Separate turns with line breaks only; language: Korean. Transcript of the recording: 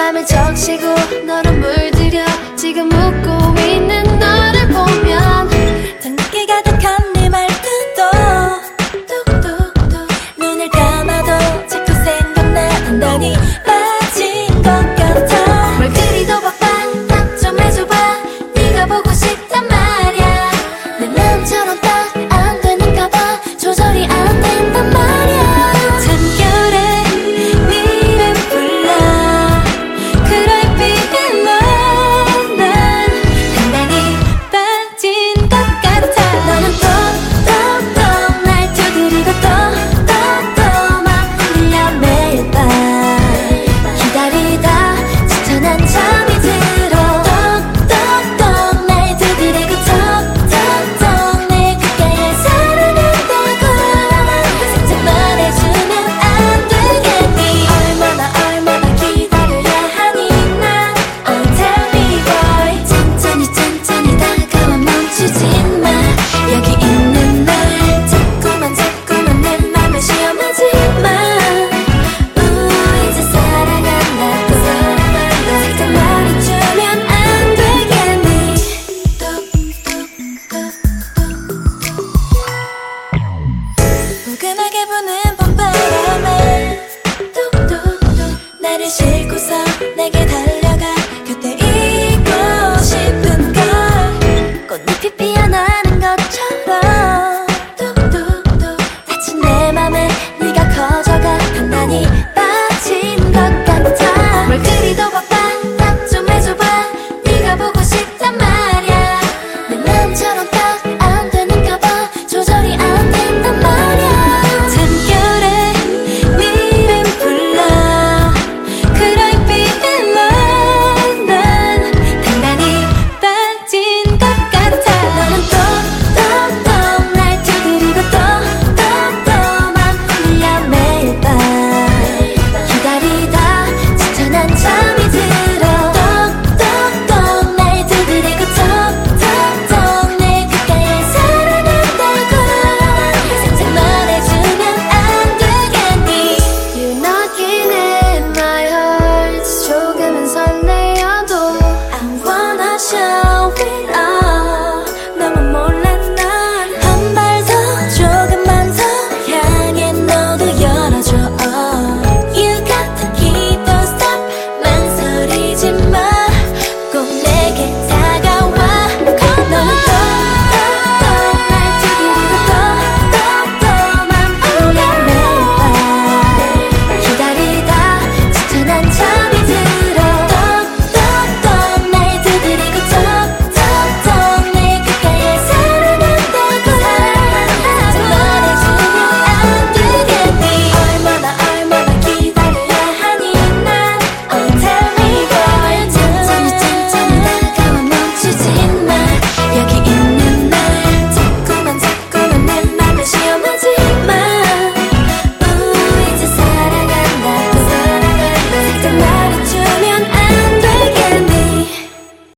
맘을 적시고 너로 물들여 지금 웃고 있는 너를 보면
당기 가득한 네 말투도
뚝뚝뚝
눈을 감아도 자꾸 생각나는다니 빠진 것 같아.
뭘 그리도 바빠 답 좀 해줘봐 네가 보고 싶단 말야 내 마음처럼 딱 안 되는가 봐 조절이 안 된단 말야
잠결에 니를 불러 그럴 필요는 난 단단히 빠진 것 같아.
너는 또또또 날 두드리고 또또또 막 울려 매일 밤 기다리다 지쳐 난 잠이 들어 똑똑똑 날 두드리고 톡톡톡 내 그게 사랑한다고 살짝 말해주면 안 되겠니 얼마나 기다려야 하니 난 Oh tell me boy 천천히 다가와 멈추지 마 여기 있는 날 자꾸만 내 맘을 시험하지 마 이제 사랑한다고 살짝 말해주면 안 되겠니
포근하게 부는 봄바람에
뚝뚝뚝
나를 싣고서 내게 달려